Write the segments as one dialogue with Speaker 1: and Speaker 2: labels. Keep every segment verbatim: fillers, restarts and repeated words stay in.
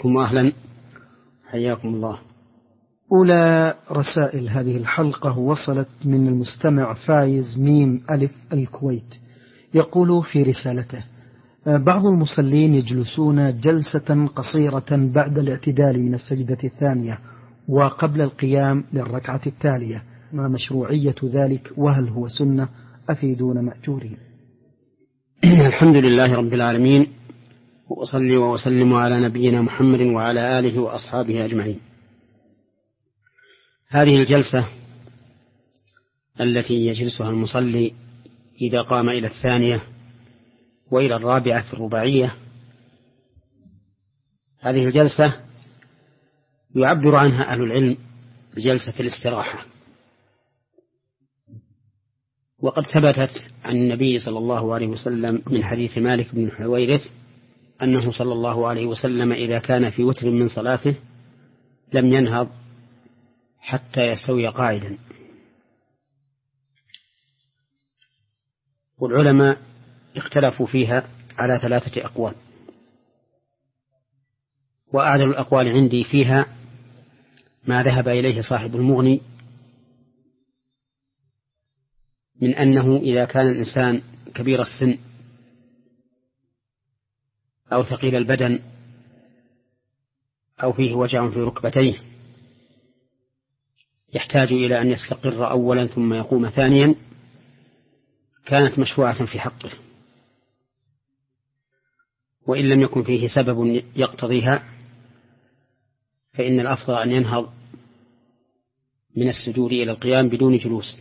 Speaker 1: بكم وأهلا، حياكم الله.
Speaker 2: أولى رسائل هذه الحلقة وصلت من المستمع فايز ميم ألف الكويت، يقول في رسالته: بعض المصلين يجلسون جلسة قصيرة بعد الاعتدال من السجدة الثانية وقبل القيام للركعة التالية، ما مشروعية ذلك وهل هو سنة؟ أفيدون مأجورين.
Speaker 1: الحمد لله رب العالمين، وأصلي وأسلم على نبينا محمد وعلى آله وأصحابه أجمعين. هذه الجلسة التي يجلسها المصلي إذا قام إلى الثانية وإلى الرابعة في الرباعية، هذه الجلسة يعبر عنها أهل العلم بجلسة الاستراحة، وقد ثبتت عن النبي صلى الله عليه وسلم من حديث مالك بن حويرث أنه صلى الله عليه وسلم إذا كان في وتر من صلاته لم ينهض حتى يستوي قاعدا. والعلماء اختلفوا فيها على ثلاثة أقوال، وأعدل الأقوال عندي فيها ما ذهب إليه صاحب المغني من أنه إذا كان الإنسان كبير السن أو ثقيل البدن أو فيه وجع في ركبتيه يحتاج إلى أن يستقر أولا ثم يقوم ثانيا، كانت مشروعة في حقه، وإن لم يكن فيه سبب يقتضيها فإن الأفضل أن ينهض من السجود إلى القيام بدون جلوس.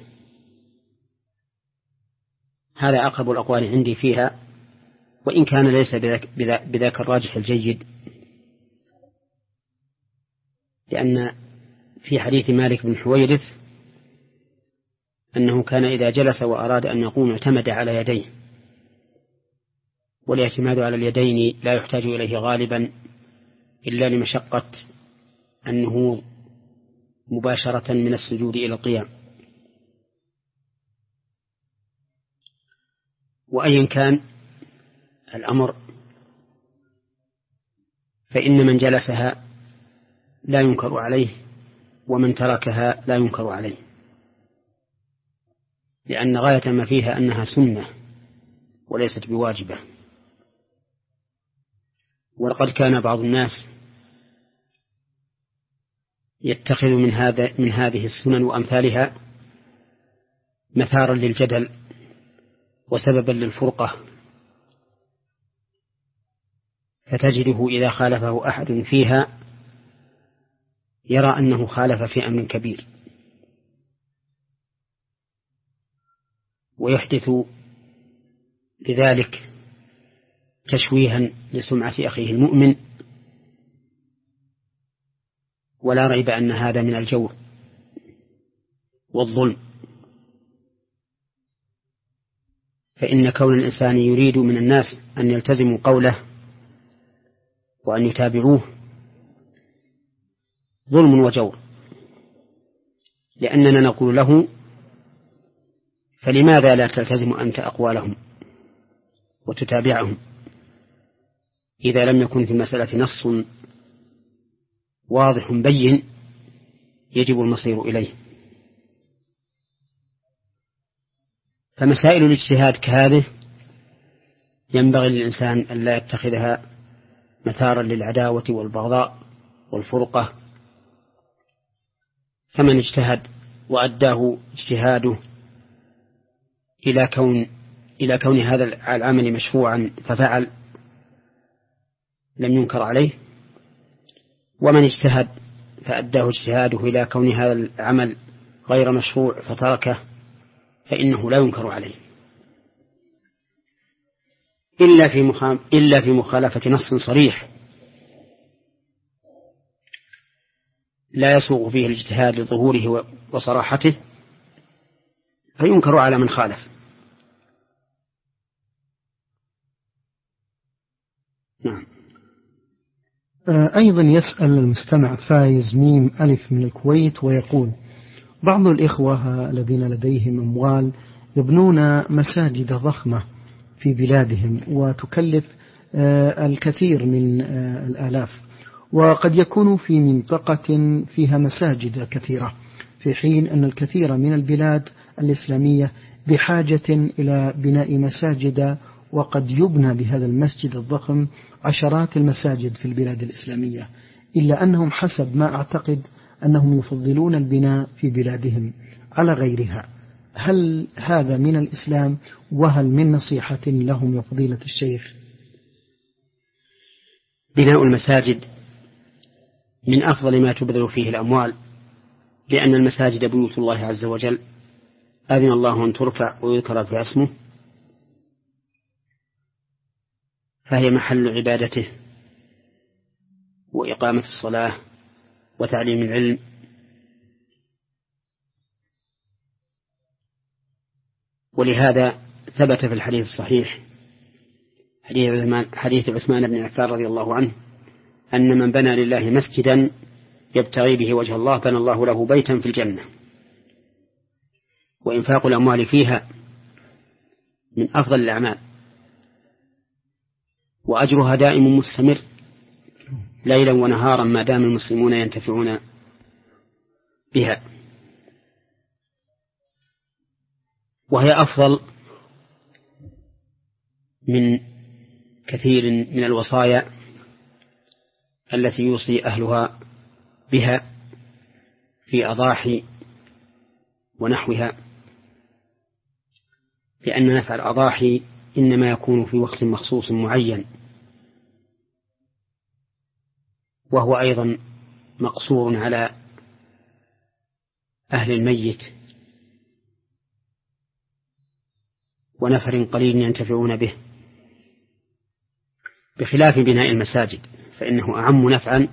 Speaker 1: هذا أقرب الأقوال عندي فيها، وإن كان ليس بذاك, بذاك الراجح الجيد، لأن في حديث مالك بن حويرث أنه كان إذا جلس وأراد أن يقوم اعتمد على يديه، والاعتماد على اليدين لا يحتاج إليه غالبا إلا لمشقة النهوض مباشرة من السجود إلى القيام. وأيا كان الأمر فإن من جلسها لا ينكر عليه، ومن تركها لا ينكر عليه، لأن غاية ما فيها أنها سنة وليست بواجبة. ولقد كان بعض الناس يتخذ من هذا من هذه السنن وأمثالها مثارا للجدل وسببا للفرقة، فتجده إذا خالفه أحد فيها يرى أنه خالف في أمر كبير، ويحدث لذلك تشويها لسمعة أخيه المؤمن. ولا ريب أن هذا من الجور والظلم، فإن كون الإنسان يريد من الناس أن يلتزموا قوله وأن يتابعوه ظلم وجور، لأننا نقول له: فلماذا لا تلتزم أنت أقوالهم وتتابعهم إذا لم يكن في المسألة نص واضح بين يجب المصير إليه؟ فمسائل الاجتهاد كهذه ينبغي للإنسان أن لا يتخذها مثارا للعداوة والبغضاء والفرقة. فمن اجتهد وأداه اجتهاده إلى كون إلى كون هذا العمل مشروعا ففعل لم ينكر عليه، ومن اجتهد فأداه اجتهاده إلى كون هذا العمل غير مشروع فتركه فإنه لا ينكر عليه، إلا في إلا في مخالفة نص صريح لا يسوغ فيه الاجتهاد لظهوره وصراحته فينكر على من خالف. نعم.
Speaker 2: أيضا يسأل المستمع فايز ميم ألف من الكويت ويقول: بعض الإخوة الذين لديهم أموال يبنون مساجد ضخمة في بلادهم وتكلف الكثير من الآلاف، وقد يكون في منطقة فيها مساجد كثيرة، في حين أن الكثير من البلاد الإسلامية بحاجة إلى بناء مساجد، وقد يبنى بهذا المسجد الضخم عشرات المساجد في البلاد الإسلامية، إلا أنهم حسب ما أعتقد أنهم يفضلون البناء في بلادهم على غيرها. هل هذا من الإسلام؟ وهل من نصيحة لهم يا فضيلة الشيخ؟
Speaker 1: بناء المساجد من أفضل ما تبذل فيه الأموال، لأن المساجد بيوت الله عز وجل، أذن الله أن ترفع ويذكر فيها اسمه، فهي محل عبادته وإقامة الصلاة وتعليم العلم. ولهذا ثبت في الحديث الصحيح حديث عثمان بن عفان رضي الله عنه أن من بنى لله مسجدا يبتغي به وجه الله بنى الله له بيتا في الجنة. وإنفاق الأموال فيها من أفضل الأعمال، وأجرها دائم مستمر ليلا ونهارا ما دام المسلمون ينتفعون بها، وهي أفضل من كثير من الوصايا التي يوصي أهلها بها في أضاحي ونحوها، لأن نفع الأضاحي إنما يكون في وقت مخصوص معين، وهو أيضا مقصور على أهل الميت ونفر قليل ينتفعون به، بخلاف بناء المساجد فإنه أعم نفعا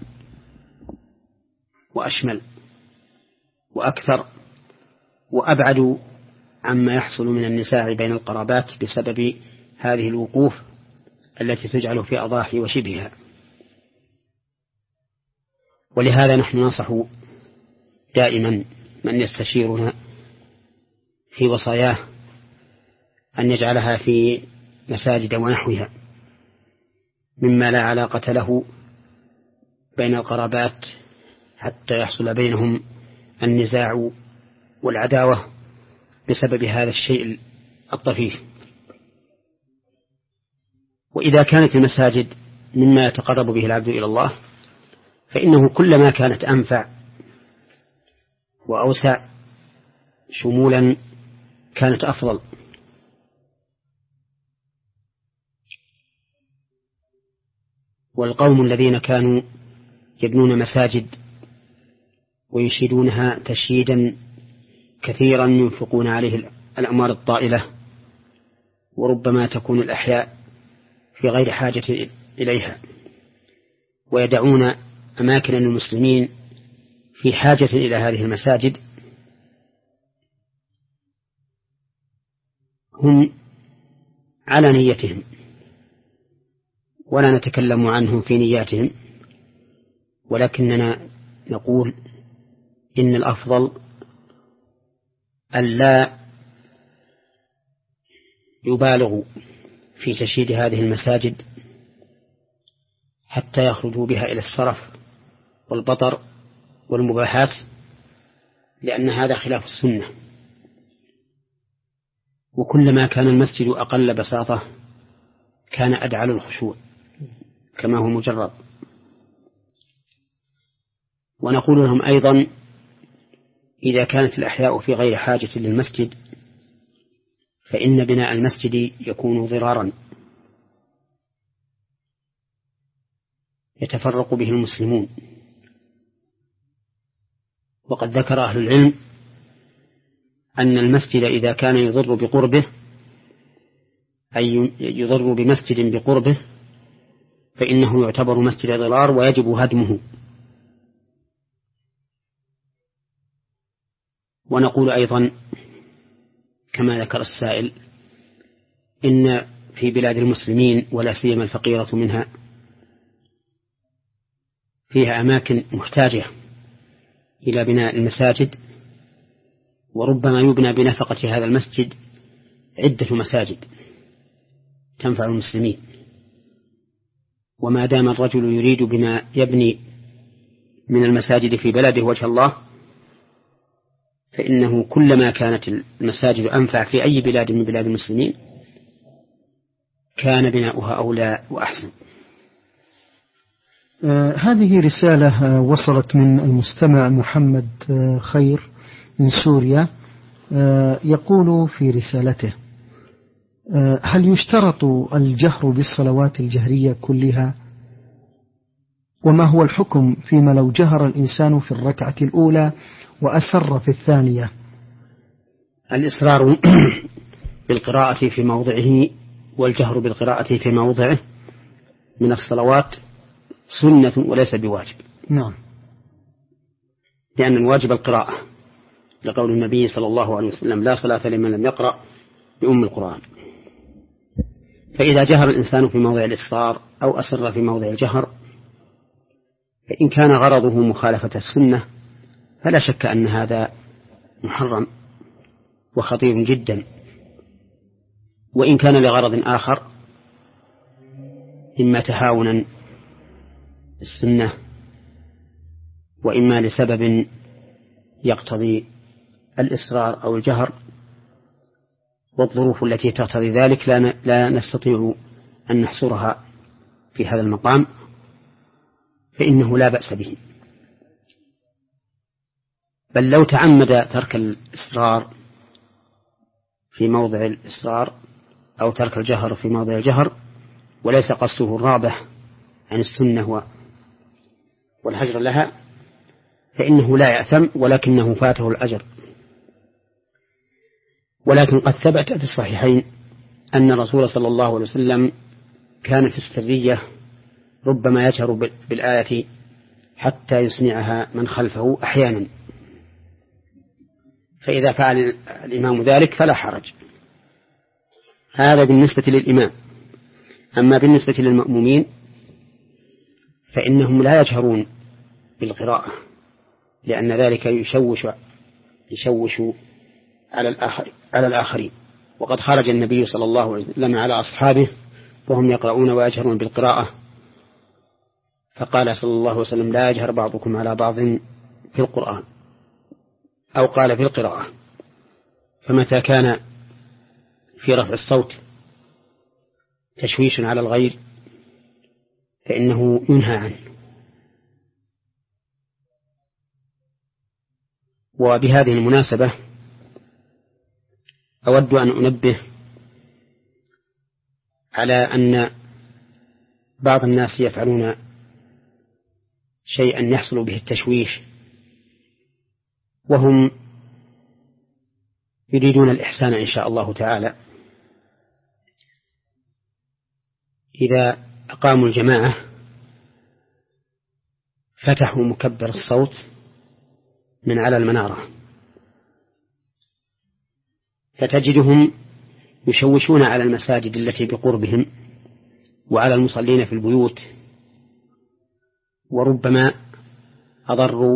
Speaker 1: وأشمل وأكثر وأبعد عما يحصل من النزاع بين القرابات بسبب هذه الوقوف التي تجعل في أضاحي وشبهها. ولهذا نحن ننصح دائما من يستشيرنا في وصاياه أن يجعلها في مساجد ونحوها مما لا علاقة له بين القرابات حتى يحصل بينهم النزاع والعداوة بسبب هذا الشيء الطفيف. وإذا كانت المساجد مما يتقرب به العبد إلى الله فإنه كلما كانت أنفع وأوسع شمولا كانت أفضل. والقوم الذين كانوا يبنون مساجد ويشيدونها تشييدا كثيرا ينفقون عليه الأموال الطائلة، وربما تكون الأحياء في غير حاجة إليها، ويدعون أماكن المسلمين في حاجة إلى هذه المساجد، هم على نيتهم ولا نتكلم عنهم في نياتهم، ولكننا نقول إن الأفضل ألا يبالغوا في تشييد هذه المساجد حتى يخرجوا بها إلى السرف والبطر والمباحات، لأن هذا خلاف السنة. وكلما كان المسجد أقل بساطة كان أدعى للخشوع كما هو مجرد. ونقول لهم أيضا إذا كانت الأحياء في غير حاجة للمسجد فإن بناء المسجد يكون ضرارا يتفرق به المسلمون. وقد ذكر أهل العلم أن المسجد إذا كان يضر بقربه أي يضر بمسجد بقربه فإنه يعتبر مسجد ضرار ويجب هدمه. ونقول أيضا كما ذكر السائل إن في بلاد المسلمين ولا سيما الفقيرة منها فيها أماكن محتاجة إلى بناء المساجد، وربما يبنى بنفقة هذا المسجد عدة مساجد تنفع المسلمين. وما دام الرجل يريد بما يبني من المساجد في بلده وجه الله فإنه كلما كانت المساجد أنفع في أي بلاد من بلاد المسلمين كان بناؤها أولى وأحسن.
Speaker 2: آه هذه رسالة وصلت من المستمع محمد آه خير من سوريا. آه يقول في رسالته: آه هل يشترط الجهر بالصلوات الجهرية كلها؟ وما هو الحكم فيما لو جهر الإنسان في الركعة الأولى وأسر في الثانية؟
Speaker 1: الإصرار بالقراءة في موضعه والجهر بالقراءة في موضعه من الصلوات سنة وليس بواجب.
Speaker 2: نعم.
Speaker 1: لأن الواجب القراءة لقول النبي صلى الله عليه وسلم: لا صلاة لمن لم يقرأ بأم القرآن. فإذا جهر الإنسان في موضع الإصرار أو أسر في موضع الجهر فإن كان غرضه مخالفة السنة فلا شك أن هذا محرم وخطير جدا. وإن كان لغرض آخر إما تهاونا السنة وإما لسبب يقتضي الإصرار أو الجهر والظروف التي تقتضي ذلك لا نستطيع أن نحصرها في هذا المقام فإنه لا بأس به. بل لو تعمد ترك الإصرار في موضع الإصرار أو ترك الجهر في موضع الجهر وليس قصده الرابح عن السنة والهجر لها فإنه لا يأثم ولكنه فاته الأجر. ولكن قد ثبت في الصحيحين أن الرسول صلى الله عليه وسلم كان في السرية ربما يجهر بالآية حتى يسمعها من خلفه أحيانا، فإذا فعل الإمام ذلك فلا حرج. هذا بالنسبة للإمام. أما بالنسبة للمأمومين فإنهم لا يجهرون بالقراءة لأن ذلك يشوش يشوش على الآخر على الآخرين. وقد خرج النبي صلى الله عليه وسلم على أصحابه وهم يقرؤون ويجهرون بالقراءة فقال صلى الله عليه وسلم: لا يجهر بعضكم على بعض في القرآن، أو قال في القراءة. فمتى كان في رفع الصوت تشويش على الغير فإنه ينهى عنه. وبهذه المناسبة أود أن أنبه على أن بعض الناس يفعلون شيئا يحصل به التشويش وهم يريدون الإحسان إن شاء الله تعالى. إذا أقاموا الجماعة فتحوا مكبر الصوت من على المنارة فتجدهم يشوشون على المساجد التي بقربهم وعلى المصلين في البيوت، وربما أضروا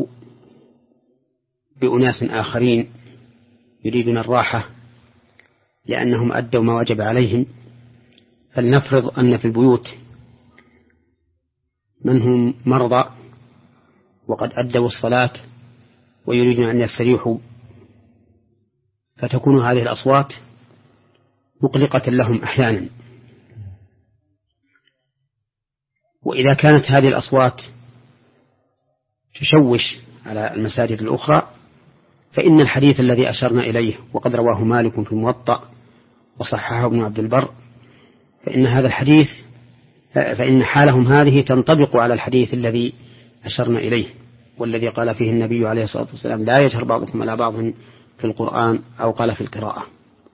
Speaker 1: بأناس آخرين يريدون الراحة لأنهم أدوا ما وجب عليهم. فلنفرض أن في البيوت من هم مرضى وقد أدوا الصلاة ويريدون أن يستريحوا، فتكون هذه الأصوات مقلقة لهم أحيانا. وإذا كانت هذه الأصوات تشوش على المساجد الأخرى فإن الحديث الذي أشرنا إليه وقد رواه مالك في الموطأ وصححه ابن عبد البر فإن هذا الحديث فإن حالهم هذه تنطبق على الحديث الذي أشرنا إليه والذي قال فيه النبي عليه الصلاة والسلام: لا يجهر بعضكم على بعض في القرآن، أو قال في القراءة.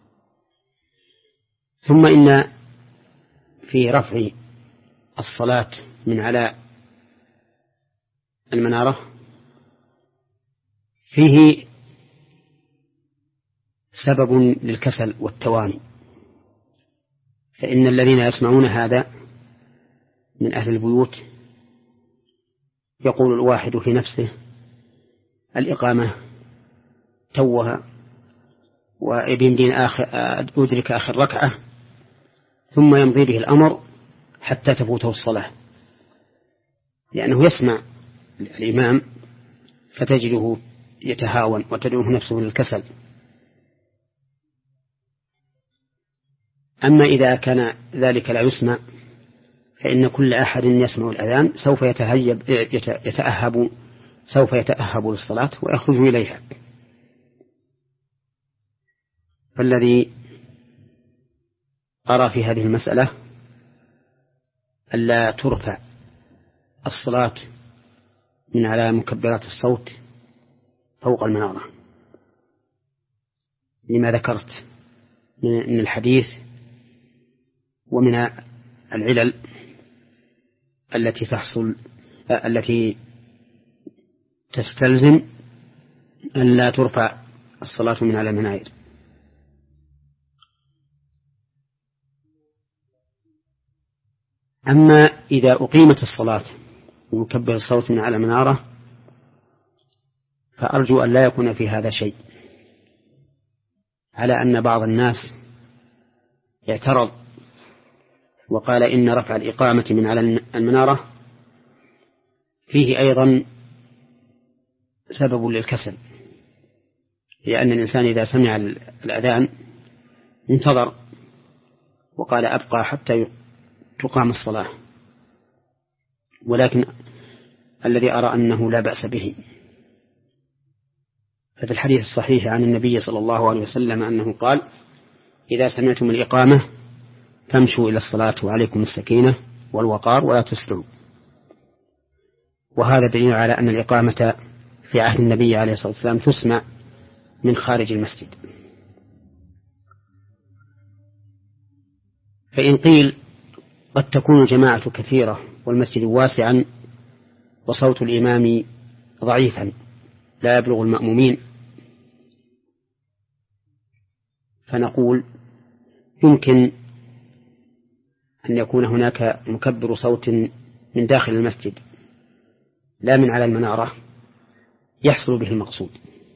Speaker 1: ثم إن في رفع الصلاة من على المنارة فيه سبب للكسل والتواني، فإن الذين يسمعون هذا من أهل البيوت يقول الواحد في نفسه: الإقامة توها وبيمدين آخر أدرك آخر ركعة، ثم يمضي به الأمر حتى تفوته الصلاة لأنه يسمع الإمام فتجده يتهاون وتدعوه نفسه للكسل. أما إذا كان ذلك لا يسمع فإن كل أحد يسمع الأذان سوف يتهيب يتأهب سوف يتأهب للصلاة ويخرج إليها. فالذي أرى في هذه المسألة ألا ترفع الصلاة من على مكبرات الصوت فوق المنارة لما ذكرت من الحديث ومن العلل التي تحصل التي تستلزم أن لا ترفع الصلاة من على المناير. أما إذا أقيمت الصلاة ومكبر الصوت من على منارة فأرجو أن لا يكون في هذا شيء، على أن بعض الناس اعترض وقال إن رفع الإقامة من على المنارة فيه أيضا سبب للكسل، لأن الإنسان إذا سمع الأذان انتظر وقال أبقى حتى تقام الصلاة، ولكن الذي أرى أنه لا بأس به. ففي الحديث الصحيح عن النبي صلى الله عليه وسلم أنه قال إذا سمعتم الإقامة فامشوا إلى الصلاة وعليكم السكينة والوقار ولا تسرعوا. وهذا دليل على أن الإقامة في عهد النبي عليه الصلاة والسلام تسمع من خارج المسجد. فإن قيل قد تكون الجماعة كثيرة والمسجد واسعا وصوت الإمام ضعيفا لا يبلغ المأمومين، فنقول يمكن أن يكون هناك مكبر صوت من داخل المسجد لا من على المنارة يحصل به المقصود.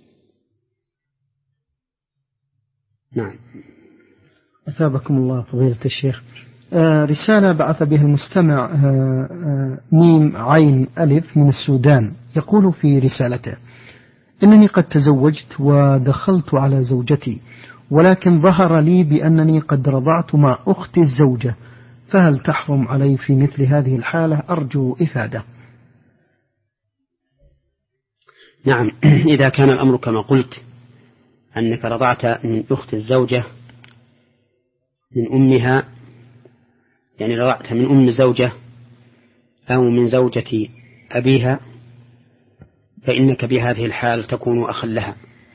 Speaker 1: نعم.
Speaker 2: أثابكم الله فضيلة الشيخ. آه رسالة بعث بها المستمع آه آه ميم عين ألف من السودان، يقول في رسالته: إنني قد تزوجت ودخلت على زوجتي، ولكن ظهر لي بأنني قد رضعت مع أختي الزوجة، فهل تحرم علي في مثل هذه الحالة؟ أرجو إفادة.
Speaker 1: نعم، إذا كان الأمر كما قلت أنك رضعت من أخت الزوجة من أمها، يعني رضعت من أم الزوجة أو من زوجة أبيها، فإنك بهذه الحال تكون أخا لها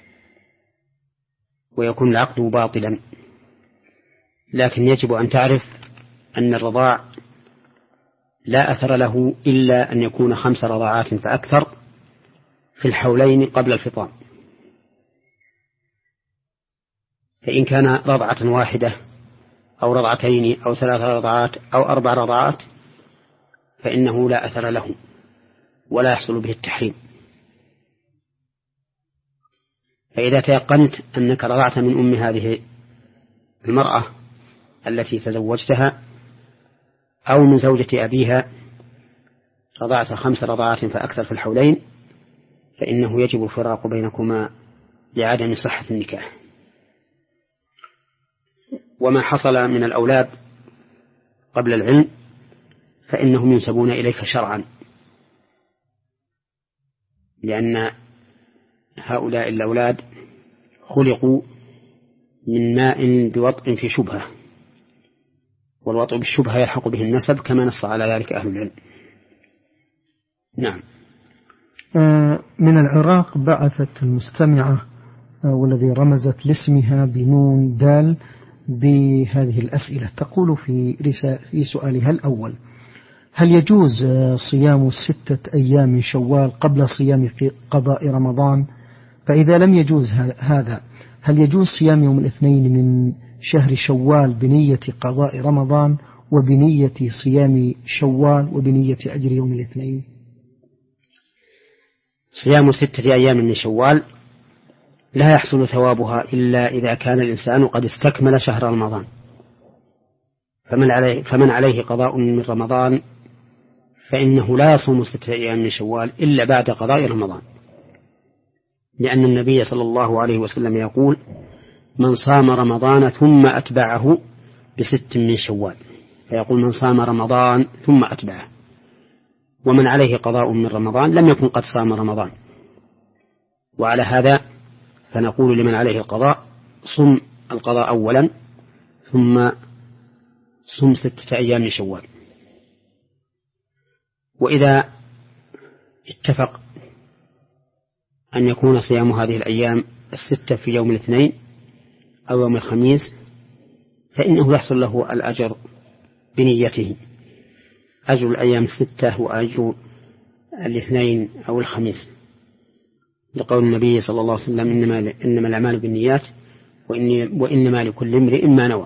Speaker 1: ويكون العقد باطلا. لكن يجب أن تعرف أن الرضاع لا أثر له إلا أن يكون خمس رضاعات فأكثر في الحولين قبل الفطام. فإن كان رضعة واحدة أو رضعتين أو ثلاث رضعات أو أربع رضعات فإنه لا أثر له ولا يحصل به التحريم. فإذا تيقنت أنك رضعت من أم هذه المرأة التي تزوجتها أو من زوجة أبيها رضعت خمس رضعات فأكثر في الحولين، فإنه يجب الفراق بينكما لعدم صحة النكاح. وما حصل من الأولاد قبل العلم فإنهم ينسبون إليك شرعا، لأن هؤلاء الأولاد خلقوا من ماء بوطء في شبهة، والوطء بالشبهة يلحق به النسب كما نص على ذلك أهل العلم. نعم.
Speaker 2: من العراق بعثت المستمعة والذي رمزت لاسمها بنون دال بهذه الأسئلة، تقول في في سؤالها الأول: هل يجوز صيام ستة أيام من شوال قبل صيام قضاء رمضان؟ فإذا لم يجوز هذا هل يجوز صيام يوم الاثنين من شهر شوال بنية قضاء رمضان وبنية صيام شوال وبنية أجر يوم الاثنين؟
Speaker 1: صيام ستة أيام من شوال لا يحصل ثوابها إلا إذا كان الإنسان قد استكمل شهر رمضان، فمن عليه, فمن عليه قضاء من رمضان فإنه لا يصوم ستة أيام من شوال إلا بعد قضاء رمضان، لأن النبي صلى الله عليه وسلم يقول: من صام رمضان ثم أتبعه بست من شوال، فيقول: من صام رمضان ثم أتبعه، ومن عليه قضاء من رمضان لم يكن قد صام رمضان. وعلى هذا فنقول لمن عليه القضاء: صم القضاء أولا ثم صم ستة أيام من شوال. وإذا اتفق أن يكون صيام هذه الأيام الستة في يوم الاثنين أو يوم الخميس فإنه يحصل له الأجر بنيته، أجر الأيام الستة وأجر الاثنين أو الخميس، لقول النبي صلى الله عليه وسلم: إنما, إنما الأعمال بالنيات وإنما لكل امرئ ما نوى.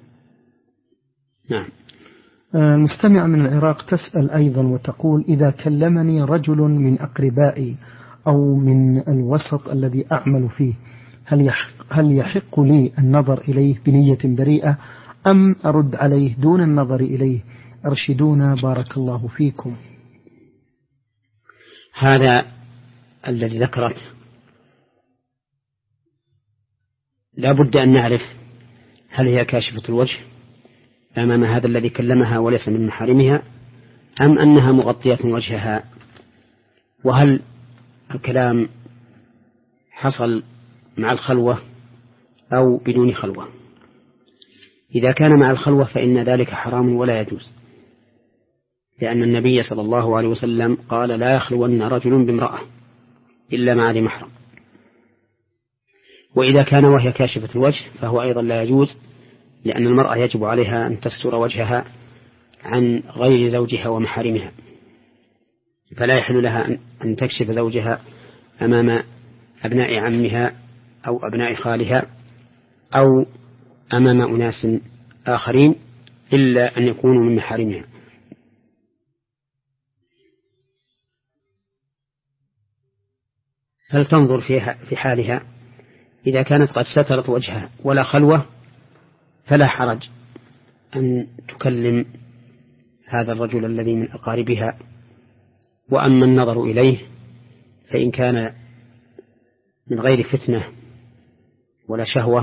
Speaker 1: نعم.
Speaker 2: المستمع من العراق تسأل أيضا وتقول: إذا كلمني رجل من أقربائي أو من الوسط الذي أعمل فيه هل يحق, هل يحق لي النظر إليه بنية بريئة أم أرد عليه دون النظر إليه؟ أرشدونا بارك الله فيكم.
Speaker 1: هذا الذي ذكرت لا بد أن نعرف هل هي كاشفة الوجه أمام هذا الذي كلمها وليس من محارمها، أم أنها مغطية وجهها، وهل الكلام حصل مع الخلوة أو بدون خلوة. إذا كان مع الخلوة فإن ذلك حرام ولا يجوز، لأن النبي صلى الله عليه وسلم قال: لا يخلون رجل بامرأة إلا مع ذي محرم. وإذا كان وهي كاشفة الوجه فهو أيضا لا يجوز، لأن المرأة يجب عليها أن تستر وجهها عن غير زوجها ومحارمها، فلا يحل لها أن تكشف زوجها أمام أبناء عمها أو أبناء خالها أو أمام أناس آخرين إلا أن يكونوا من محارمها. هل تنظر فيها في حالها؟ إذا كانت قد سترت وجهها ولا خلوة فلا حرج أن تكلم هذا الرجل الذي من أقاربها. وأما النظر إليه فإن كان من غير فتنة ولا شهوة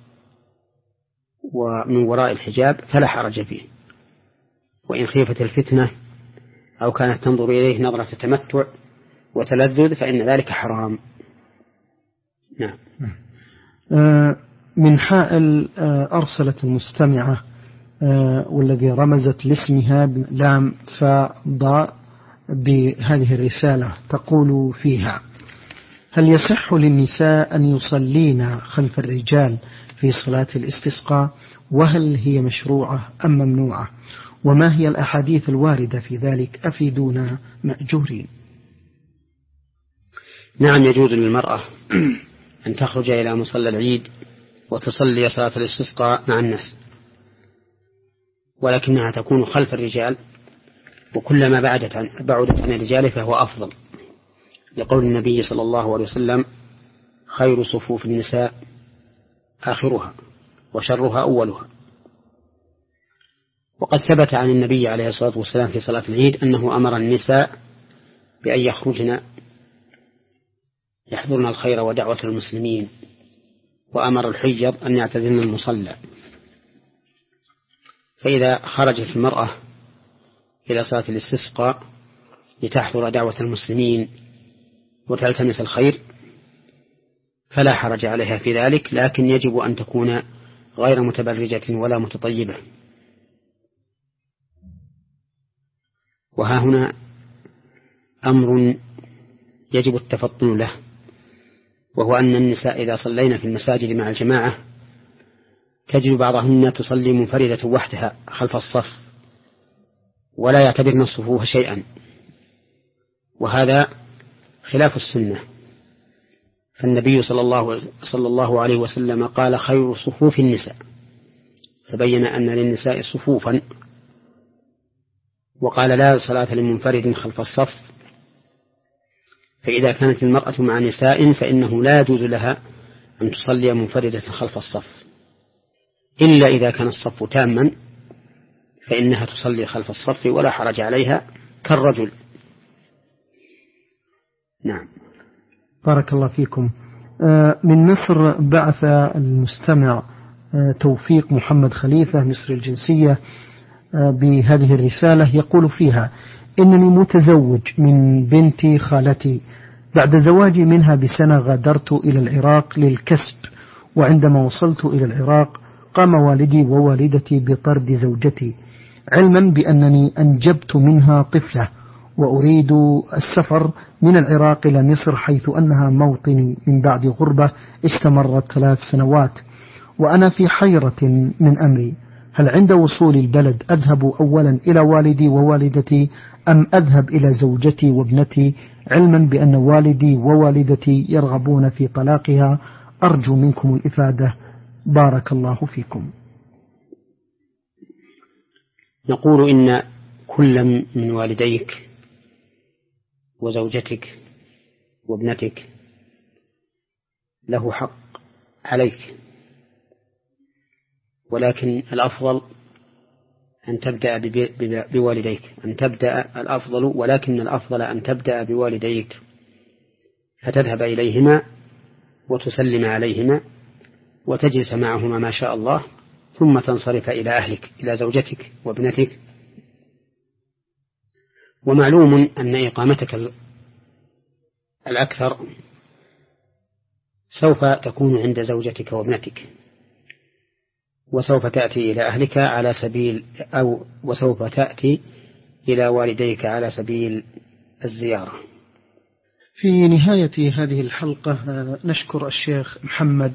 Speaker 1: ومن وراء الحجاب فلا حرج فيه، وإن خيفت الفتنة أو كانت تنظر إليه نظرة تمتع وتلذذ فإن ذلك حرام. نعم.
Speaker 2: من حائل أرسلت المستمعة والذي رمزت لاسمها لام فضاء بهذه الرسالة تقول فيها: هل يصح للنساء أن يصلين خلف الرجال في صلاة الاستسقاء؟ وهل هي مشروعة أم ممنوعة؟ وما هي الأحاديث الواردة في ذلك؟ أفيدونا مأجورين.
Speaker 1: نعم، يجوز للمرأة أن تخرج إلى مصلى العيد وتصلي صلاة الاستسقاء مع الناس، ولكنها تكون خلف الرجال، وكلما بعدت عن, بعدت عن الرجال فهو أفضل، لقول النبي صلى الله عليه وسلم: خير صفوف النساء آخرها وشرها أولها. وقد ثبت عن النبي عليه الصلاة والسلام في صلاة العيد أنه أمر النساء بأن يخرجن يحضرن الخير ودعوة المسلمين، وأمر الحجر أن يعتزلن المصلى. فإذا خرجت المرأة إلى صلاة الاستسقاء لتحضر دعوة المسلمين وتلتمس الخير فلا حرج عليها في ذلك، لكن يجب أن تكون غير متبرجة ولا متطيبة. وها هنا أمر يجب التفطن له، وهو أن النساء إذا صلينا في المساجد مع الجماعة تجد بعضهن تصلي منفردة وحدها خلف الصف ولا يعتبرن الصفوف شيئا، وهذا خلاف السنة. فالنبي صلى الله, صلى الله عليه وسلم قال: خير صفوف النساء، فبين أن للنساء صفوفا، وقال: لا صلاة لمنفرد خلف الصف. فإذا كانت المرأة مع نساء فإنه لا يجوز لها أن تصلي منفردة خلف الصف، إلا إذا كان الصف تاما فإنها تصلي خلف الصف ولا حرج عليها كالرجل. نعم.
Speaker 2: بارك الله فيكم. من مصر بعث المستمع توفيق محمد خليفة مصري الجنسية بهذه الرسالة، يقول فيها: إنني متزوج من بنت خالتي. بعد زواجي منها بسنة غادرت إلى العراق للكسب، وعندما وصلت إلى العراق قام والدي ووالدتي بطرد زوجتي، علما بأنني أنجبت منها طفلة، وأريد السفر من العراق إلى مصر حيث أنها موطني من بعد غربة استمرت ثلاث سنوات، وأنا في حيرة من أمري. هل عند وصول البلد أذهب أولا إلى والدي ووالدتي أم أذهب إلى زوجتي وابنتي، علما بأن والدي ووالدتي يرغبون في طلاقها؟ أرجو منكم الإفادة، بارك الله فيكم.
Speaker 1: نقول إن كل من والديك وزوجتك وابنتك له حق عليك، ولكن الأفضل أن تبدأ بوالديك أن تبدأ الأفضل ولكن الأفضل أن تبدأ بوالديك، فتذهب إليهما وتسلم عليهما وتجلس معهما ما شاء الله، ثم تنصرف إلى أهلك إلى زوجتك وابنتك. ومعلوم أن إقامتك الأكثر سوف تكون عند زوجتك وابنتك، وسوف تأتي إلى أهلك على سبيل أو وسوف تأتي إلى والديك على سبيل الزيارة.
Speaker 2: في نهاية هذه الحلقة نشكر الشيخ محمد